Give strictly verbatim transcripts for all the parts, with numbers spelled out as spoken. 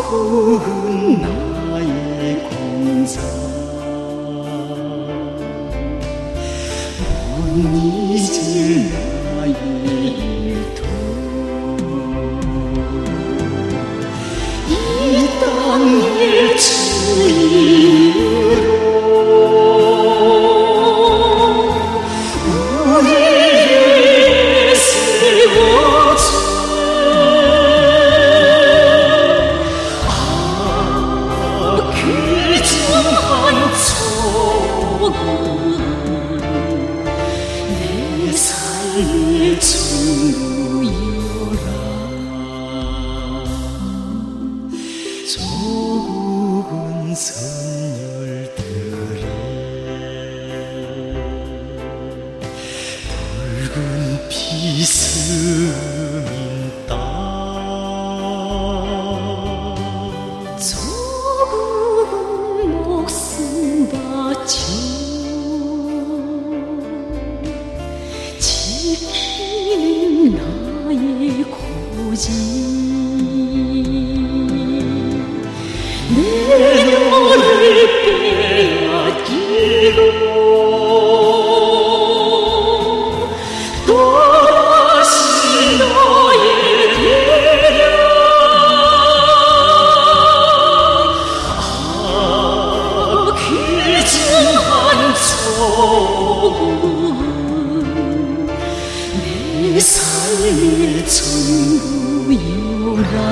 조금 나의 공자 못 잊을 나의 일도 이 땅의 주인으로 우리를 세워줘. 아 귀중한 조금 내 삶의 중구여라. 조국은 선열들의 붉은 비스민 땅 조국은 목숨 바쳐 지키는 나의 고지. 내 너를 빼앗기고 또다시 너의 대량 아 귀중한 조금 내 삶의 전부여라.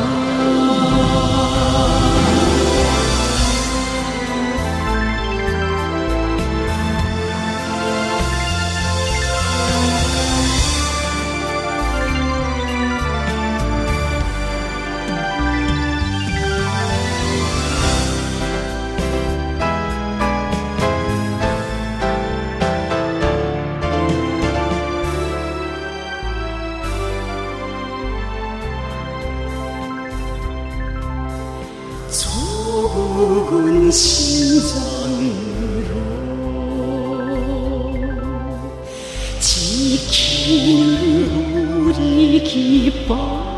조국은 심장으로 지키는 우리 깃발.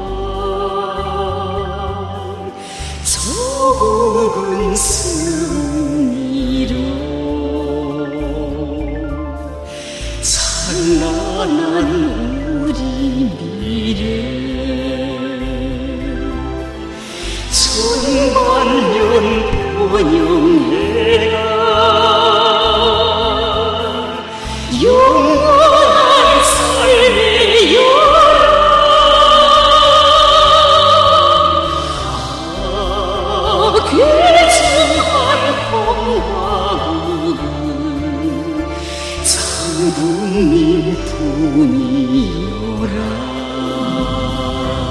조국은 승리로 찬란한 우리 미래. 천만년 번영해가 영원한 삶의 여라. 아 귀중한 건강은 장군님 품이여라.